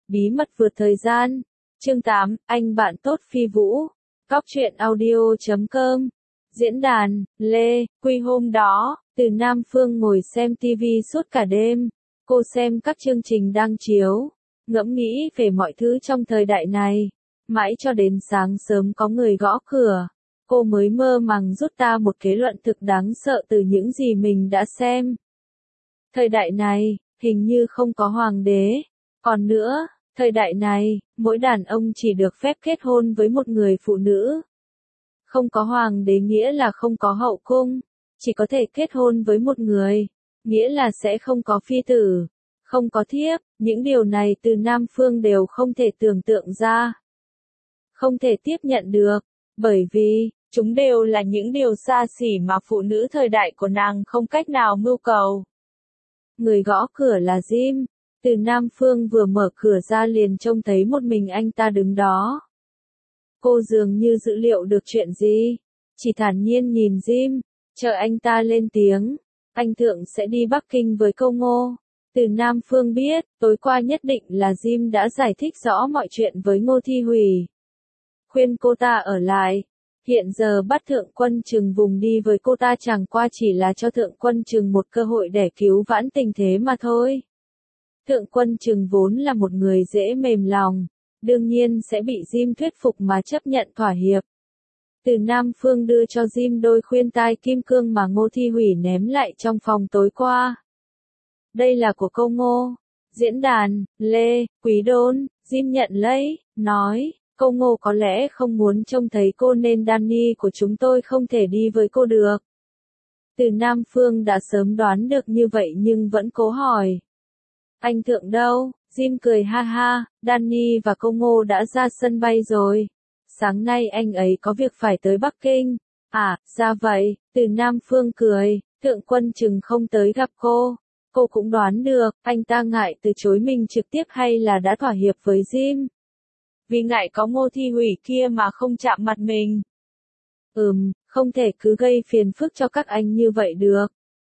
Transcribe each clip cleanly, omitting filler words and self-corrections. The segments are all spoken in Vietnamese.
Bí mật vượt thời gian. Chương 8, anh bạn tốt Phi Vũ. Góc truyện audio.com. Diễn đàn, Lê, Quy hôm đó, Từ Nam Phương ngồi xem TV suốt cả đêm. Cô xem các chương trình đang chiếu, ngẫm nghĩ về mọi thứ trong thời đại này. Mãi cho đến sáng sớm có người gõ cửa. Cô mới mơ màng rút ra một kết luận thực đáng sợ từ những gì mình đã xem. Thời đại này, hình như không có hoàng đế. Còn nữa, thời đại này, mỗi đàn ông chỉ được phép kết hôn với một người phụ nữ. Không có hoàng đế nghĩa là không có hậu cung, chỉ có thể kết hôn với một người, nghĩa là sẽ không có phi tử, không có thiếp, những điều này Từ Nam Phương đều không thể tưởng tượng ra. Không thể tiếp nhận được, bởi vì, chúng đều là những điều xa xỉ mà phụ nữ thời đại của nàng không cách nào mưu cầu. Người gõ cửa là Jim. Từ Nam Phương vừa mở cửa ra liền trông thấy một mình anh ta đứng đó. Cô dường như dự liệu được chuyện gì, chỉ thản nhiên nhìn Jim, chờ anh ta lên tiếng. Anh Thượng sẽ đi Bắc Kinh với Câu Ngô. Từ Nam Phương biết, tối qua nhất định là Jim đã giải thích rõ mọi chuyện với Ngô Thi Hủy. Khuyên cô ta ở lại. Hiện giờ bắt Thượng Quân Trừng vùng đi với cô ta chẳng qua chỉ là cho Thượng Quân Trừng một cơ hội để cứu vãn tình thế mà thôi. Thượng Quân Trừng vốn là một người dễ mềm lòng, đương nhiên sẽ bị Jim thuyết phục mà chấp nhận thỏa hiệp. Từ Nam Phương đưa cho Jim đôi khuyên tai kim cương mà Ngô Thi Hủy ném lại trong phòng tối qua. Đây là của Câu Ngô. Diễn đàn, Lê, Quý Đôn. Jim nhận lấy, nói, Câu Ngô có lẽ không muốn trông thấy cô nên Danny của chúng tôi không thể đi với cô được. Từ Nam Phương đã sớm đoán được như vậy nhưng vẫn cố hỏi. Anh Thượng đâu? Jim cười ha ha, Danny và Câu Ngô đã ra sân bay rồi. Sáng nay anh ấy có việc phải tới Bắc Kinh. À, ra vậy, Từ Nam Phương cười, Thượng Quân Trừng không tới gặp cô. Cô cũng đoán được, anh ta ngại từ chối mình trực tiếp hay là đã thỏa hiệp với Jim. Vì ngại có Ngô Thi Hủy kia mà không chạm mặt mình. Không thể cứ gây phiền phức cho các anh như vậy được.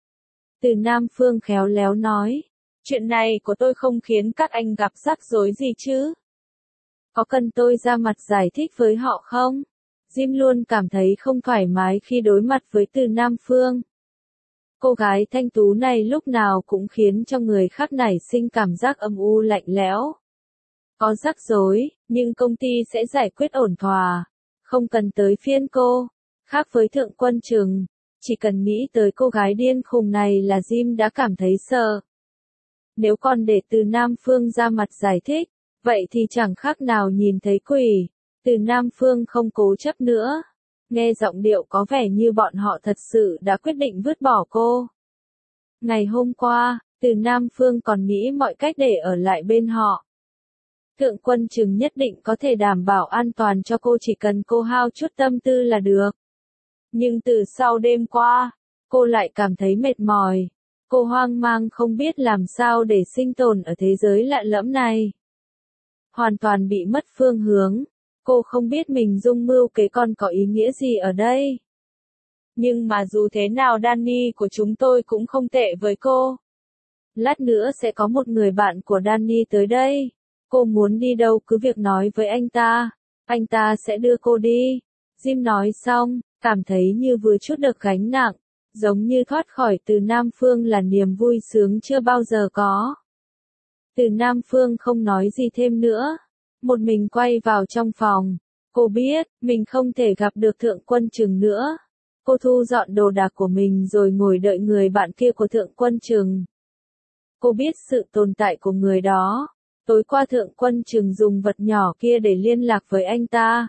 Từ Nam Phương khéo léo nói. Chuyện này của tôi không khiến các anh gặp rắc rối gì chứ? Có cần tôi ra mặt giải thích với họ không? Jim luôn cảm thấy không thoải mái khi đối mặt với Từ Nam Phương. Cô gái thanh tú này lúc nào cũng khiến cho người khác nảy sinh cảm giác âm u lạnh lẽo. Có rắc rối, nhưng công ty sẽ giải quyết ổn thỏa. Không cần tới phiên cô. Khác với Thượng Quân Trừng, chỉ cần nghĩ tới cô gái điên khùng này là Jim đã cảm thấy sợ. Nếu còn để Từ Nam Phương ra mặt giải thích, vậy thì chẳng khác nào nhìn thấy quỷ. Từ Nam Phương không cố chấp nữa. Nghe giọng điệu có vẻ như bọn họ thật sự đã quyết định vứt bỏ cô. Ngày hôm qua, Từ Nam Phương còn nghĩ mọi cách để ở lại bên họ. Thượng Quân Trừng nhất định có thể đảm bảo an toàn cho cô chỉ cần cô hao chút tâm tư là được. Nhưng từ sau đêm qua, cô lại cảm thấy mệt mỏi. Cô hoang mang không biết làm sao để sinh tồn ở thế giới lạ lẫm này. Hoàn toàn bị mất phương hướng. Cô không biết mình dung mưu kế còn có ý nghĩa gì ở đây. Nhưng mà dù thế nào Danny của chúng tôi cũng không tệ với cô. Lát nữa sẽ có một người bạn của Danny tới đây. Cô muốn đi đâu cứ việc nói với anh ta sẽ đưa cô đi. Jim nói xong, cảm thấy như vừa trút được gánh nặng, giống như thoát khỏi Từ Nam Phương là niềm vui sướng chưa bao giờ có. Từ Nam Phương không nói gì thêm nữa, một mình quay vào trong phòng. Cô biết, mình không thể gặp được Thượng Quân Trừng nữa. Cô thu dọn đồ đạc của mình rồi ngồi đợi người bạn kia của Thượng Quân Trừng. Cô biết sự tồn tại của người đó. Tối qua Thượng Quân Trừng dùng vật nhỏ kia để liên lạc với anh ta.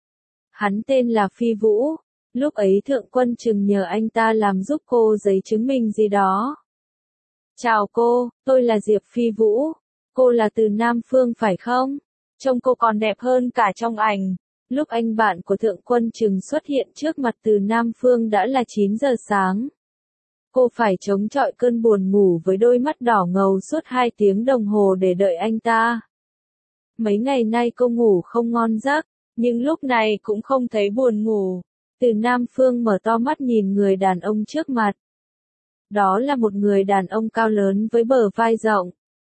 Hắn tên là Phi Vũ. Lúc ấy Thượng Quân Trừng nhờ anh ta làm giúp cô giấy chứng minh gì đó. Chào cô, tôi là Diệp Phi Vũ. Cô là Từ Nam Phương phải không? Trông cô còn đẹp hơn cả trong ảnh. Lúc anh bạn của Thượng Quân Trừng xuất hiện trước mặt Từ Nam Phương đã là 9 giờ sáng. Cô phải chống chọi cơn buồn ngủ với đôi mắt đỏ ngầu suốt 2 tiếng đồng hồ để đợi anh ta. Mấy ngày nay cô ngủ không ngon giấc, nhưng lúc này cũng không thấy buồn ngủ. Từ Nam Phương mở to mắt nhìn người đàn ông trước mặt. Đó là một người đàn ông cao lớn với bờ vai rộng.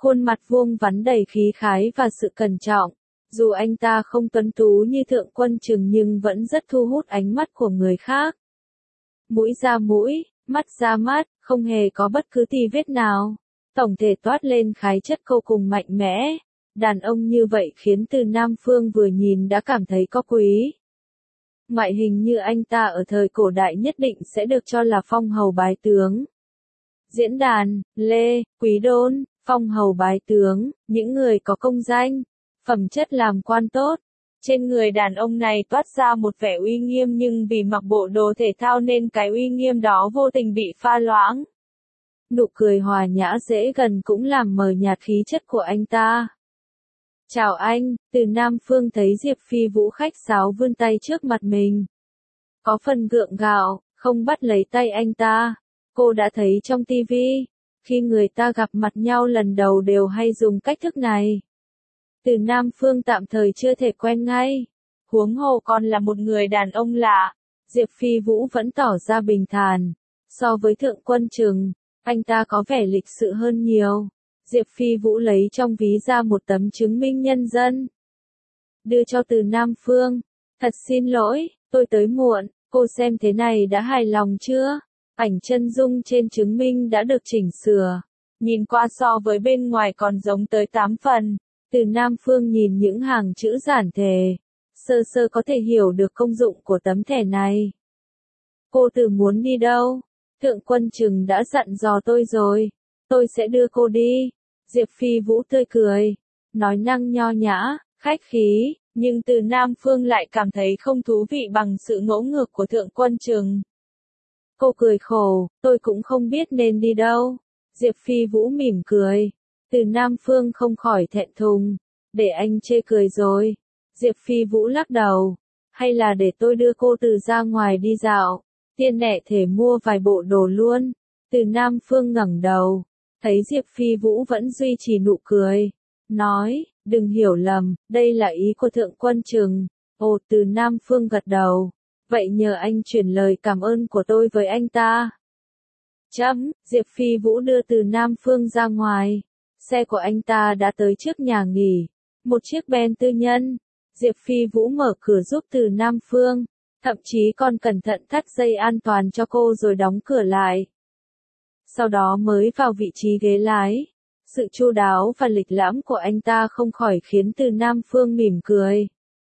Khuôn mặt vuông vắn đầy khí khái và sự cẩn trọng. Dù anh ta không tuấn tú như Thượng Quân Trừng nhưng vẫn rất thu hút ánh mắt của người khác. Mũi ra mũi, mắt ra mắt, không hề có bất cứ tì vết nào. Tổng thể toát lên khí chất vô cùng mạnh mẽ. Đàn ông như vậy khiến Từ Nam Phương vừa nhìn đã cảm thấy có quý. Ngoại hình như anh ta ở thời cổ đại nhất định sẽ được cho là phong hầu bái tướng. Diễn đàn, Lê, Quý Đôn, phong hầu bái tướng, những người có công danh, phẩm chất làm quan tốt. Trên người đàn ông này toát ra một vẻ uy nghiêm nhưng vì mặc bộ đồ thể thao nên cái uy nghiêm đó vô tình bị pha loãng. Nụ cười hòa nhã dễ gần cũng làm mờ nhạt khí chất của anh ta. Chào anh, Từ Nam Phương thấy Diệp Phi Vũ khách sáo vươn tay trước mặt mình. Có phần gượng gạo, không bắt lấy tay anh ta. Cô đã thấy trong tivi, khi người ta gặp mặt nhau lần đầu đều hay dùng cách thức này. Từ Nam Phương tạm thời chưa thể quen ngay. Huống hồ còn là một người đàn ông lạ. Diệp Phi Vũ vẫn tỏ ra bình thản. So với Thượng Quân Trừng, anh ta có vẻ lịch sự hơn nhiều. Diệp Phi Vũ lấy trong ví ra một tấm chứng minh nhân dân. Đưa cho Từ Nam Phương. Thật xin lỗi, tôi tới muộn, cô xem thế này đã hài lòng chưa? Ảnh chân dung trên chứng minh đã được chỉnh sửa. Nhìn qua so với bên ngoài còn giống tới 8 phần. Từ Nam Phương nhìn những hàng chữ giản thể. Sơ sơ có thể hiểu được công dụng của tấm thẻ này. Cô Từ muốn đi đâu? Thượng Quân Trừng đã dặn dò tôi rồi. Tôi sẽ đưa cô đi. Diệp Phi Vũ tươi cười. Nói năng nho nhã, khách khí. Nhưng Từ Nam Phương lại cảm thấy không thú vị bằng sự ngỗ ngược của Thượng Quân Trừng. Cô cười khổ, tôi cũng không biết nên đi đâu. Diệp Phi Vũ mỉm cười. Từ Nam Phương không khỏi thẹn thùng. Để anh chê cười rồi. Diệp Phi Vũ lắc đầu. Hay là để tôi đưa cô Từ ra ngoài đi dạo. Tiên nẹ thể mua vài bộ đồ luôn. Từ Nam Phương ngẩng đầu. Thấy Diệp Phi Vũ vẫn duy trì nụ cười. Nói, đừng hiểu lầm, đây là ý của Thượng Quân Trừng. Ồ, Từ Nam Phương gật đầu. Vậy nhờ anh chuyển lời cảm ơn của tôi với anh ta. Diệp Phi Vũ đưa Từ Nam Phương ra ngoài. Xe của anh ta đã tới trước nhà nghỉ. Một chiếc Ben tư nhân. Diệp Phi Vũ mở cửa giúp Từ Nam Phương. Thậm chí còn cẩn thận thắt dây an toàn cho cô rồi đóng cửa lại. Sau đó mới vào vị trí ghế lái. Sự chu đáo và lịch lãm của anh ta không khỏi khiến Từ Nam Phương mỉm cười.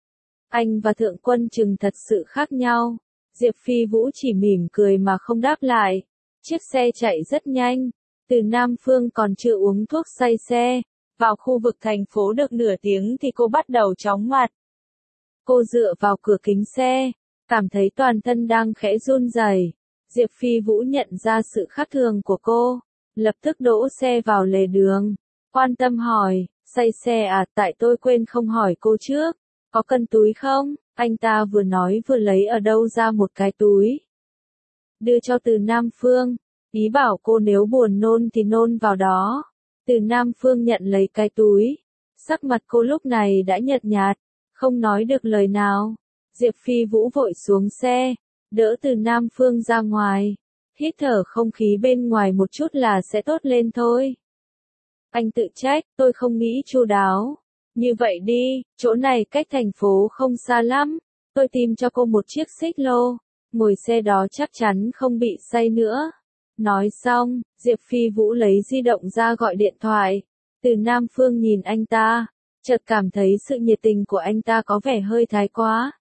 Anh và Thượng Quân Trừng thật sự khác nhau. Diệp Phi Vũ chỉ mỉm cười mà không đáp lại. Chiếc xe chạy rất nhanh. Từ Nam Phương còn chưa uống thuốc say xe. Vào khu vực thành phố được nửa tiếng thì cô bắt đầu chóng mặt. Cô dựa vào cửa kính xe. Cảm thấy toàn thân đang khẽ run rẩy. Diệp Phi Vũ nhận ra sự khác thường của cô. Lập tức đỗ xe vào lề đường. Quan tâm hỏi, say xe à, tại tôi quên không hỏi cô trước. Có cân túi không? Anh ta vừa nói vừa lấy ở đâu ra một cái túi. Đưa cho Từ Nam Phương. Ý bảo cô nếu buồn nôn thì nôn vào đó. Từ Nam Phương nhận lấy cái túi. Sắc mặt cô lúc này đã nhợt nhạt. Không nói được lời nào. Diệp Phi Vũ vội xuống xe. Đỡ Từ Nam Phương ra ngoài. Hít thở không khí bên ngoài một chút là sẽ tốt lên thôi. Anh tự trách, tôi không nghĩ chu đáo. Như vậy đi, chỗ này cách thành phố không xa lắm. Tôi tìm cho cô một chiếc xích lô. Ngồi xe đó chắc chắn không bị say nữa. Nói xong, Diệp Phi Vũ lấy di động ra gọi điện thoại. Từ Nam Phương nhìn anh ta. Chợt cảm thấy sự nhiệt tình của anh ta có vẻ hơi thái quá.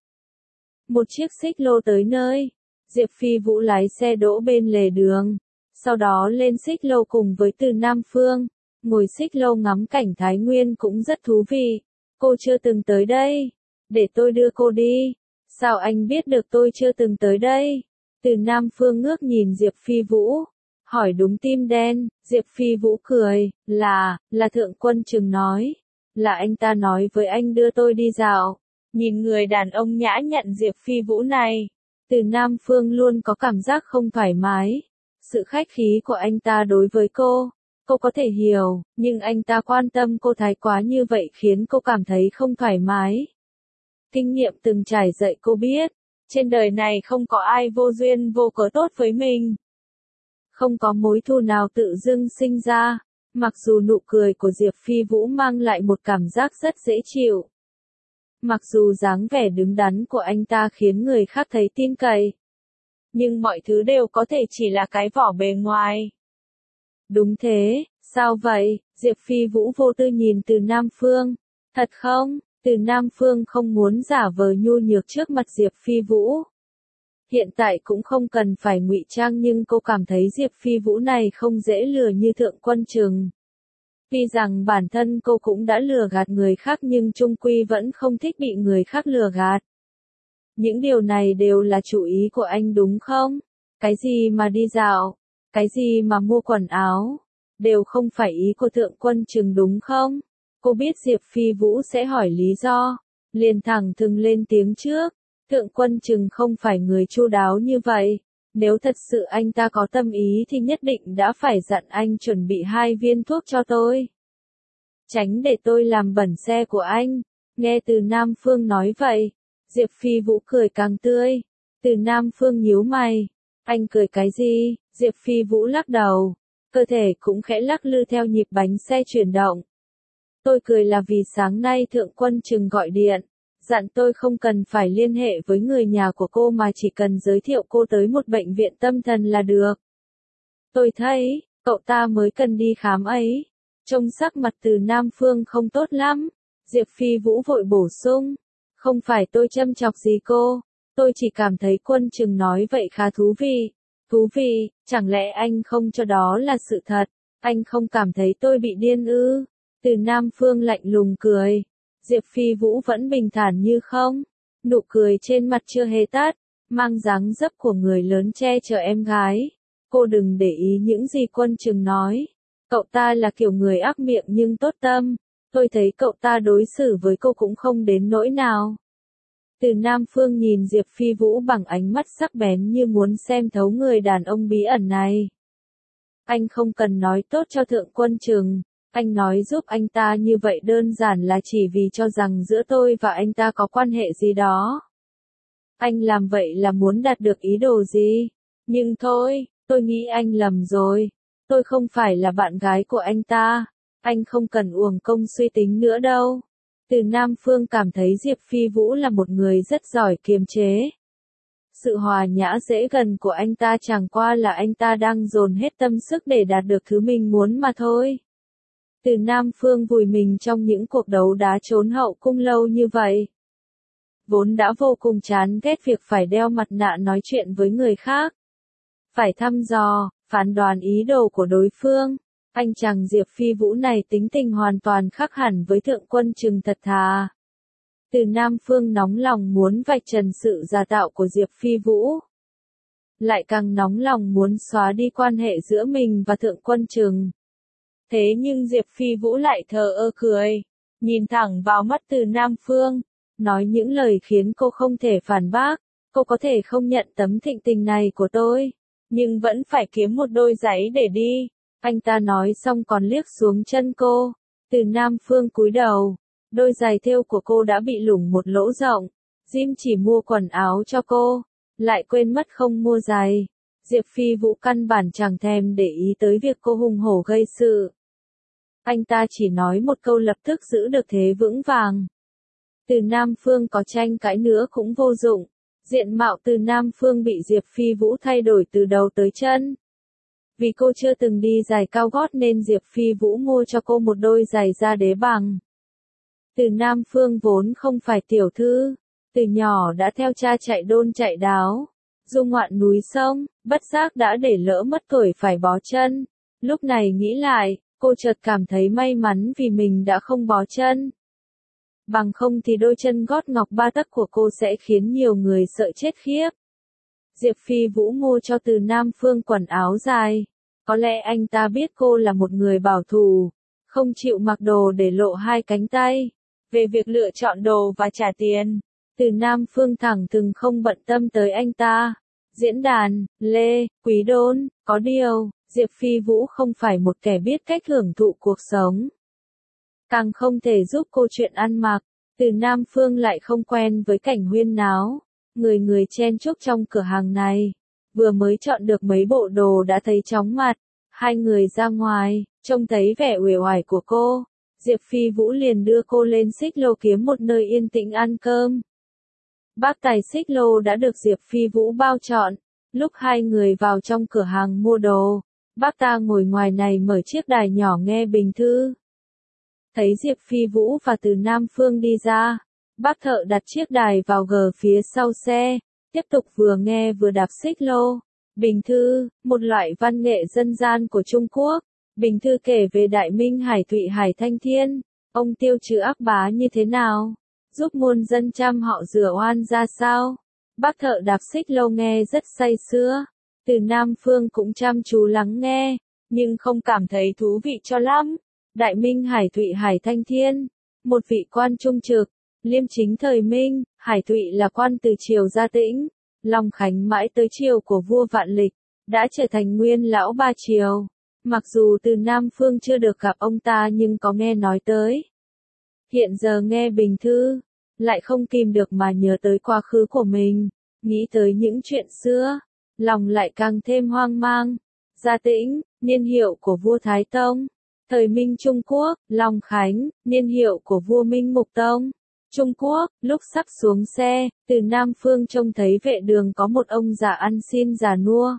Một chiếc xích lô tới nơi. Diệp Phi Vũ lái xe đỗ bên lề đường. Sau đó lên xích lô cùng với Từ Nam Phương. Ngồi xích lô ngắm cảnh Thái Nguyên cũng rất thú vị. Cô chưa từng tới đây. Để tôi đưa cô đi. Sao anh biết được tôi chưa từng tới đây? Từ Nam Phương ngước nhìn Diệp Phi Vũ. Hỏi đúng tim đen. Diệp Phi Vũ cười. Là Thượng Quân Trừng nói. Là anh ta nói với anh đưa tôi đi dạo. Nhìn người đàn ông nhã nhặn Diệp Phi Vũ này. Từ Nam Phương luôn có cảm giác không thoải mái. Sự khách khí của anh ta đối với cô có thể hiểu, nhưng anh ta quan tâm cô thái quá như vậy khiến cô cảm thấy không thoải mái. Kinh nghiệm từng trải dạy cô biết, trên đời này không có ai vô duyên vô cớ tốt với mình. Không có mối thù nào tự dưng sinh ra, Mặc dù nụ cười của Diệp Phi Vũ mang lại một cảm giác rất dễ chịu. Mặc dù dáng vẻ đứng đắn của anh ta khiến người khác thấy tin cậy. Nhưng mọi thứ đều có thể chỉ là cái vỏ bề ngoài. Đúng thế, sao vậy? Diệp Phi Vũ vô tư nhìn Từ Nam Phương. Thật không? Từ Nam Phương không muốn giả vờ nhu nhược trước mặt Diệp Phi Vũ. Hiện tại cũng không cần phải ngụy trang nhưng cô cảm thấy Diệp Phi Vũ này không dễ lừa như Thượng Quân Trừng. Tuy rằng bản thân cô cũng đã lừa gạt người khác nhưng chung quy vẫn không thích bị người khác lừa gạt. Những điều này đều là chủ ý của anh đúng không? Cái gì mà đi dạo? Cái gì mà mua quần áo? Đều không phải ý của Thượng Quân Trừng đúng không? Cô biết Diệp Phi Vũ sẽ hỏi lý do. Liền thẳng thừng lên tiếng trước. Thượng Quân Trừng không phải người chu đáo như vậy. Nếu thật sự anh ta có tâm ý thì nhất định đã phải dặn anh chuẩn bị 2 viên thuốc cho tôi. Tránh để tôi làm bẩn xe của anh. Nghe Từ Nam Phương nói vậy. Diệp Phi Vũ cười càng tươi. Từ Nam Phương nhíu mày. Anh cười cái gì? Diệp Phi Vũ lắc đầu. Cơ thể cũng khẽ lắc lư theo nhịp bánh xe chuyển động. Tôi cười là vì sáng nay Thượng Quân Trừng gọi điện. Dặn tôi không cần phải liên hệ với người nhà của cô mà chỉ cần giới thiệu cô tới một bệnh viện tâm thần là được. Tôi thấy, cậu ta mới cần đi khám ấy. Trông sắc mặt Từ Nam Phương không tốt lắm. Diệp Phi Vũ vội bổ sung. Không phải tôi châm chọc gì cô. Tôi chỉ cảm thấy Quân Trừng nói vậy khá thú vị. Thú vị, chẳng lẽ anh không cho đó là sự thật? Anh không cảm thấy tôi bị điên ư? Từ Nam Phương lạnh lùng cười. Diệp Phi Vũ vẫn bình thản như không. Nụ cười trên mặt chưa hề tắt, mang dáng dấp của người lớn che chở em gái. Cô đừng để ý những gì Quân Trừng nói. Cậu ta là kiểu người ác miệng nhưng tốt tâm. Tôi thấy cậu ta đối xử với cô cũng không đến nỗi nào. Từ Nam Phương nhìn Diệp Phi Vũ bằng ánh mắt sắc bén như muốn xem thấu người đàn ông bí ẩn này. Anh không cần nói tốt cho Thượng Quân Trừng. Anh nói giúp anh ta như vậy đơn giản là chỉ vì cho rằng giữa tôi và anh ta có quan hệ gì đó. Anh làm vậy là muốn đạt được ý đồ gì? Nhưng thôi, tôi nghĩ anh lầm rồi. Tôi không phải là bạn gái của anh ta. Anh không cần uổng công suy tính nữa đâu. Từ Nam Phương cảm thấy Diệp Phi Vũ là một người rất giỏi kiềm chế. Sự hòa nhã dễ gần của anh ta chẳng qua là anh ta đang dồn hết tâm sức để đạt được thứ mình muốn mà thôi. Từ Nam Phương vùi mình trong những cuộc đấu đá trốn hậu cung lâu như vậy. Vốn đã vô cùng chán ghét việc phải đeo mặt nạ nói chuyện với người khác. Phải thăm dò, phán đoán ý đồ của đối phương. Anh chàng Diệp Phi Vũ này tính tình hoàn toàn khác hẳn với Thượng Quân Trừng thật thà. Từ Nam Phương nóng lòng muốn vạch trần sự giả tạo của Diệp Phi Vũ. Lại càng nóng lòng muốn xóa đi quan hệ giữa mình và Thượng Quân Trừng. Thế nhưng Diệp Phi Vũ lại thờ ơ cười, nhìn thẳng vào mắt Từ Nam Phương, nói những lời khiến cô không thể phản bác. Cô có thể không nhận tấm thịnh tình này của tôi, nhưng vẫn phải kiếm một đôi giày để đi. Anh ta nói xong còn liếc xuống chân cô. Từ Nam Phương cúi đầu, đôi giày thêu của cô đã bị lủng một lỗ rộng. Jim chỉ mua quần áo cho cô, lại quên mất không mua giày. Diệp Phi Vũ căn bản chẳng thèm để ý tới việc cô hùng hổ gây sự. Anh ta chỉ nói một câu lập tức giữ được thế vững vàng. Từ Nam Phương có tranh cãi nữa cũng vô dụng. Diện mạo Từ Nam Phương bị Diệp Phi Vũ thay đổi từ đầu tới chân. Vì cô chưa từng đi giày cao gót nên Diệp Phi Vũ mua cho cô một đôi giày da đế bằng. Từ Nam Phương vốn không phải tiểu thư. Từ nhỏ đã theo cha chạy đôn chạy đáo. Du ngoạn núi sông, bất giác đã để lỡ mất tuổi phải bó chân. Lúc này nghĩ lại, cô chợt cảm thấy may mắn vì mình đã không bó chân. Bằng không thì đôi chân gót ngọc 3 tấc của cô sẽ khiến nhiều người sợ chết khiếp. Diệp Phi Vũ mua cho Từ Nam Phương quần áo dài. Có lẽ anh ta biết cô là một người bảo thủ, không chịu mặc đồ để lộ 2 cánh tay. Về việc lựa chọn đồ và trả tiền, Từ Nam Phương thẳng thừng không bận tâm tới anh ta. Diễn đàn, Lê, Quý Đôn, có điều, Diệp Phi Vũ không phải một kẻ biết cách hưởng thụ cuộc sống. Càng không thể giúp cô chuyện ăn mặc. Từ Nam Phương lại không quen với cảnh huyên náo. Người chen chúc trong cửa hàng này. Vừa mới chọn được mấy bộ đồ đã thấy chóng mặt. Hai người ra ngoài, Trông thấy vẻ uể oải của cô, Diệp Phi Vũ liền đưa cô lên xích lô kiếm một nơi yên tĩnh ăn cơm. Bác tài xích lô đã được Diệp Phi Vũ bao trọn. Lúc hai người vào trong cửa hàng mua đồ, bác ta ngồi ngoài này mở chiếc đài nhỏ nghe bình thư. Thấy Diệp Phi Vũ và Từ Nam Phương đi ra, bác thợ đặt chiếc đài vào gờ phía sau xe, tiếp tục vừa nghe vừa đạp xích lô. Bình thư, một loại văn nghệ dân gian của Trung Quốc. Bình thư kể về Đại Minh Hải Thụy Hải Thanh Thiên, ông tiêu trừ ác bá như thế nào, giúp muôn dân trăm họ rửa oan ra sao. Bác thợ đạp xích lô nghe rất say sưa. Từ Nam Phương cũng chăm chú lắng nghe, nhưng không cảm thấy thú vị cho lắm. Đại Minh Hải Thụy Hải Thanh Thiên, một vị quan trung trực, liêm chính thời Minh. Hải Thụy là quan từ triều Gia Tĩnh, Long Khánh mãi tới triều của vua Vạn Lịch, đã trở thành nguyên lão ba triều. Mặc dù Từ Nam Phương chưa được gặp ông ta nhưng có nghe nói tới. Hiện giờ nghe bình thư, lại không kìm được mà nhớ tới quá khứ của mình, nghĩ tới những chuyện xưa, lòng lại càng thêm hoang mang. Gia Tĩnh, niên hiệu của vua Thái Tông. Thời Minh Trung Quốc. Long Khánh, niên hiệu của vua Minh Mục Tông. Trung Quốc. Lúc sắp xuống xe, Từ Nam Phương trông thấy vệ đường có một ông già ăn xin già nua.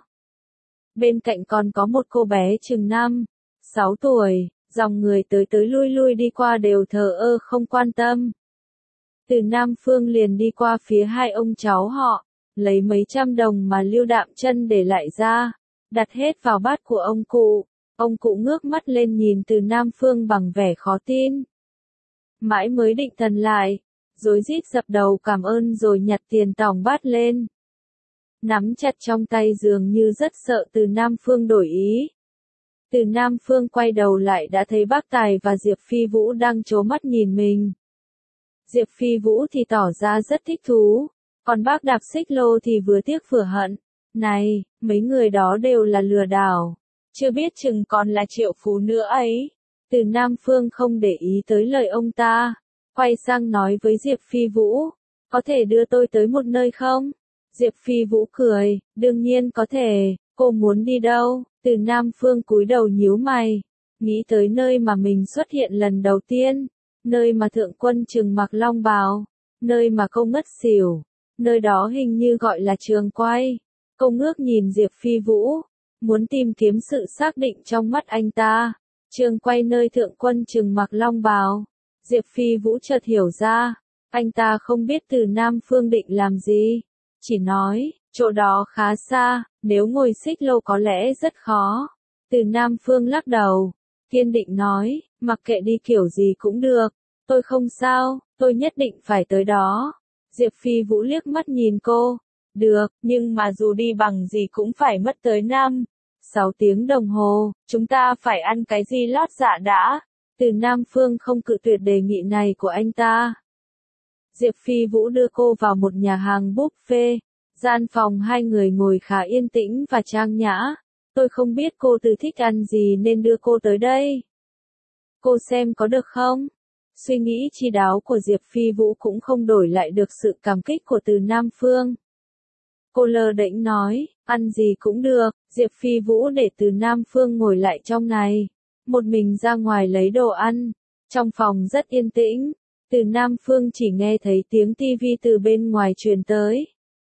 Bên cạnh còn có một cô bé chừng 5-6 tuổi, dòng người tới tới lui lui đi qua đều thờ ơ không quan tâm. Từ Nam Phương liền đi qua phía hai ông cháu họ, lấy mấy trăm đồng mà Lưu Đạm Chân để lại ra, đặt hết vào bát của ông cụ. Ông cụ ngước mắt lên nhìn Từ Nam Phương bằng vẻ khó tin. Mãi mới định thần lại, rối rít dập đầu cảm ơn rồi nhặt tiền tòng bát lên. Nắm chặt trong tay dường như rất sợ Từ Nam Phương đổi ý. Từ Nam Phương quay đầu lại đã thấy bác Tài và Diệp Phi Vũ đang trố mắt nhìn mình. Diệp Phi Vũ thì tỏ ra rất thích thú, còn bác đạp xích lô thì vừa tiếc vừa hận. Này, mấy người đó đều là lừa đảo, chưa biết chừng còn là triệu phú nữa ấy. Từ Nam Phương không để ý tới lời ông ta, quay sang nói với Diệp Phi Vũ, có thể đưa tôi tới một nơi không? Diệp Phi Vũ cười, đương nhiên có thể, cô muốn đi đâu? Từ Nam Phương cúi đầu nhíu mày, nghĩ tới nơi mà mình xuất hiện lần đầu tiên, nơi mà thượng quân Trừng mặc long bào, nơi mà cô ngất xỉu, nơi đó hình như gọi là trường quay. Cô ngước nhìn Diệp Phi Vũ, muốn tìm kiếm sự xác định trong mắt anh ta. Trường quay nơi thượng quân Trừng mặc long bào. Diệp Phi Vũ chợt hiểu ra, anh ta không biết Từ Nam Phương định làm gì, chỉ nói, chỗ đó khá xa, nếu ngồi xích lô có lẽ rất khó. Từ Nam Phương lắc đầu, kiên định nói, mặc kệ đi kiểu gì cũng được, tôi không sao, tôi nhất định phải tới đó. Diệp Phi Vũ liếc mắt nhìn cô, được, nhưng mà dù đi bằng gì cũng phải mất tới 5-6 tiếng đồng hồ, chúng ta phải ăn cái gì lót dạ đã. Từ Nam Phương không cự tuyệt đề nghị này của anh ta. Diệp Phi Vũ đưa cô vào một nhà hàng buffet, gian phòng hai người ngồi khá yên tĩnh và trang nhã. Tôi không biết cô từ thích ăn gì nên đưa cô tới đây. Cô xem có được không? Suy nghĩ chi đáo của Diệp Phi Vũ cũng không đổi lại được sự cảm kích của Từ Nam Phương. Cô lơ đễnh nói, ăn gì cũng được. Diệp Phi Vũ để Từ Nam Phương ngồi lại trong này, một mình ra ngoài lấy đồ ăn. Trong phòng rất yên tĩnh, Từ Nam Phương chỉ nghe thấy tiếng tivi từ bên ngoài truyền tới.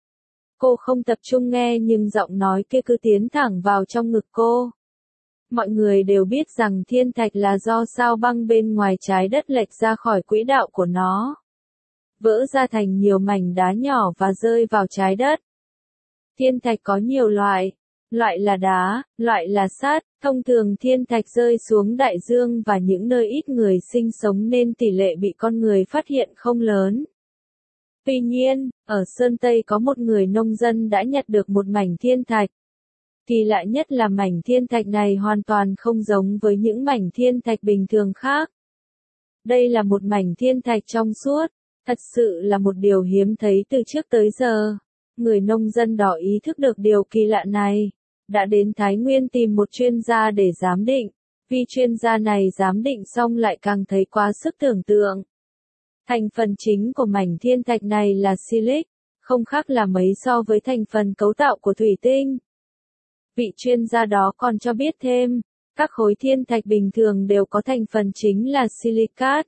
Cô không tập trung nghe nhưng giọng nói kia cứ tiến thẳng vào trong ngực cô. Mọi người đều biết rằng thiên thạch là do sao băng bên ngoài trái đất lệch ra khỏi quỹ đạo của nó, vỡ ra thành nhiều mảnh đá nhỏ và rơi vào trái đất. Thiên thạch có nhiều loại, loại là đá, loại là sắt. Thông thường thiên thạch rơi xuống đại dương và những nơi ít người sinh sống nên tỷ lệ bị con người phát hiện không lớn. Tuy nhiên, ở Sơn Tây có một người nông dân đã nhặt được một mảnh thiên thạch. Kỳ lạ nhất là mảnh thiên thạch này hoàn toàn không giống với những mảnh thiên thạch bình thường khác. Đây là một mảnh thiên thạch trong suốt, thật sự là một điều hiếm thấy từ trước tới giờ. Người nông dân đó ý thức được điều kỳ lạ này, đã đến Thái Nguyên tìm một chuyên gia để giám định, vì chuyên gia này giám định xong lại càng thấy quá sức tưởng tượng. Thành phần chính của mảnh thiên thạch này là silic, không khác là mấy so với thành phần cấu tạo của thủy tinh. Vị chuyên gia đó còn cho biết thêm, Các khối thiên thạch bình thường đều có thành phần chính là silicat.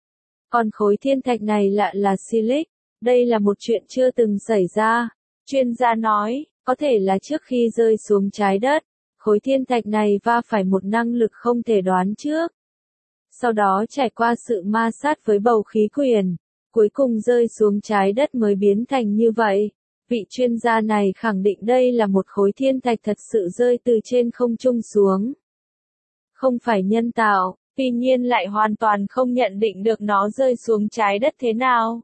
Còn khối thiên thạch này lại là silic. Đây là một chuyện chưa từng xảy ra. Chuyên gia nói, có thể là trước khi rơi xuống trái đất, khối thiên thạch này va phải một năng lực không thể đoán trước. Sau đó trải qua sự ma sát với bầu khí quyển, cuối cùng rơi xuống trái đất mới biến thành như vậy. Vị chuyên gia này khẳng định đây là một khối thiên thạch thật sự rơi từ trên không trung xuống. Không phải nhân tạo, tuy nhiên lại hoàn toàn không nhận định được nó rơi xuống trái đất thế nào.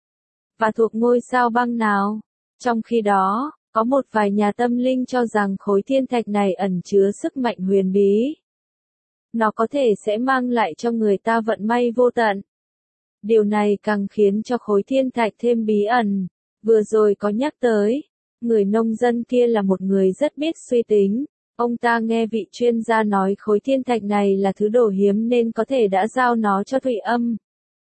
Và thuộc ngôi sao băng nào. Trong khi đó, có một vài nhà tâm linh cho rằng khối thiên thạch này ẩn chứa sức mạnh huyền bí. Nó có thể sẽ mang lại cho người ta vận may vô tận. Điều này càng khiến cho khối thiên thạch thêm bí ẩn. Vừa rồi có nhắc tới, người nông dân kia là một người rất biết suy tính. Ông ta nghe vị chuyên gia nói khối thiên thạch này là thứ đồ hiếm nên có thể đã giao nó cho Thụy Âm.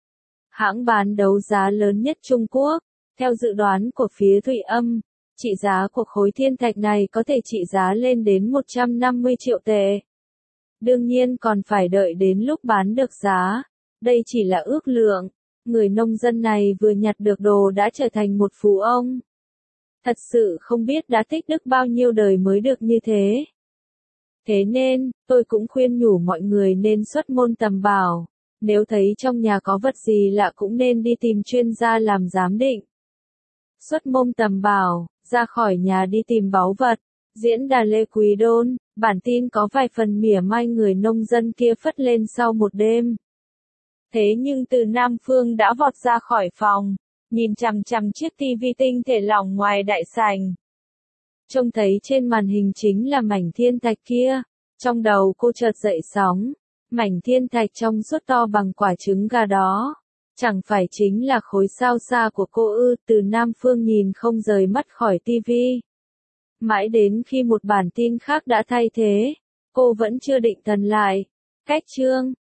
Hãng bán đấu giá lớn nhất Trung Quốc, theo dự đoán của phía Thụy Âm, trị giá của khối thiên thạch này có thể trị giá lên đến 150 triệu tệ. Đương nhiên còn phải đợi đến lúc bán được giá. Đây chỉ là ước lượng. Người nông dân này vừa nhặt được đồ đã trở thành một phú ông. Thật sự không biết đã tích đức bao nhiêu đời mới được như thế. Thế nên, tôi cũng khuyên nhủ mọi người nên xuất môn tầm bảo. Nếu thấy trong nhà có vật gì lạ cũng nên đi tìm chuyên gia làm giám định. Xuất môn tầm bảo, ra khỏi nhà đi tìm báu vật. Diễn đàn Lê Quý Đôn, bản tin có vài phần mỉa mai người nông dân kia phất lên sau một đêm. Thế nhưng từ Nam Phương đã vọt ra khỏi phòng, nhìn chằm chằm chiếc tivi tinh thể lỏng ngoài đại sảnh. Trông thấy trên màn hình chính là mảnh thiên thạch kia, trong đầu cô chợt dậy sóng, mảnh thiên thạch trong suốt to bằng quả trứng gà đó. Chẳng phải chính là khối sao xa của cô ư? Từ Nam Phương nhìn không rời mắt khỏi tivi. Mãi đến khi một bản tin khác đã thay thế, cô vẫn chưa định thần lại. Cách chương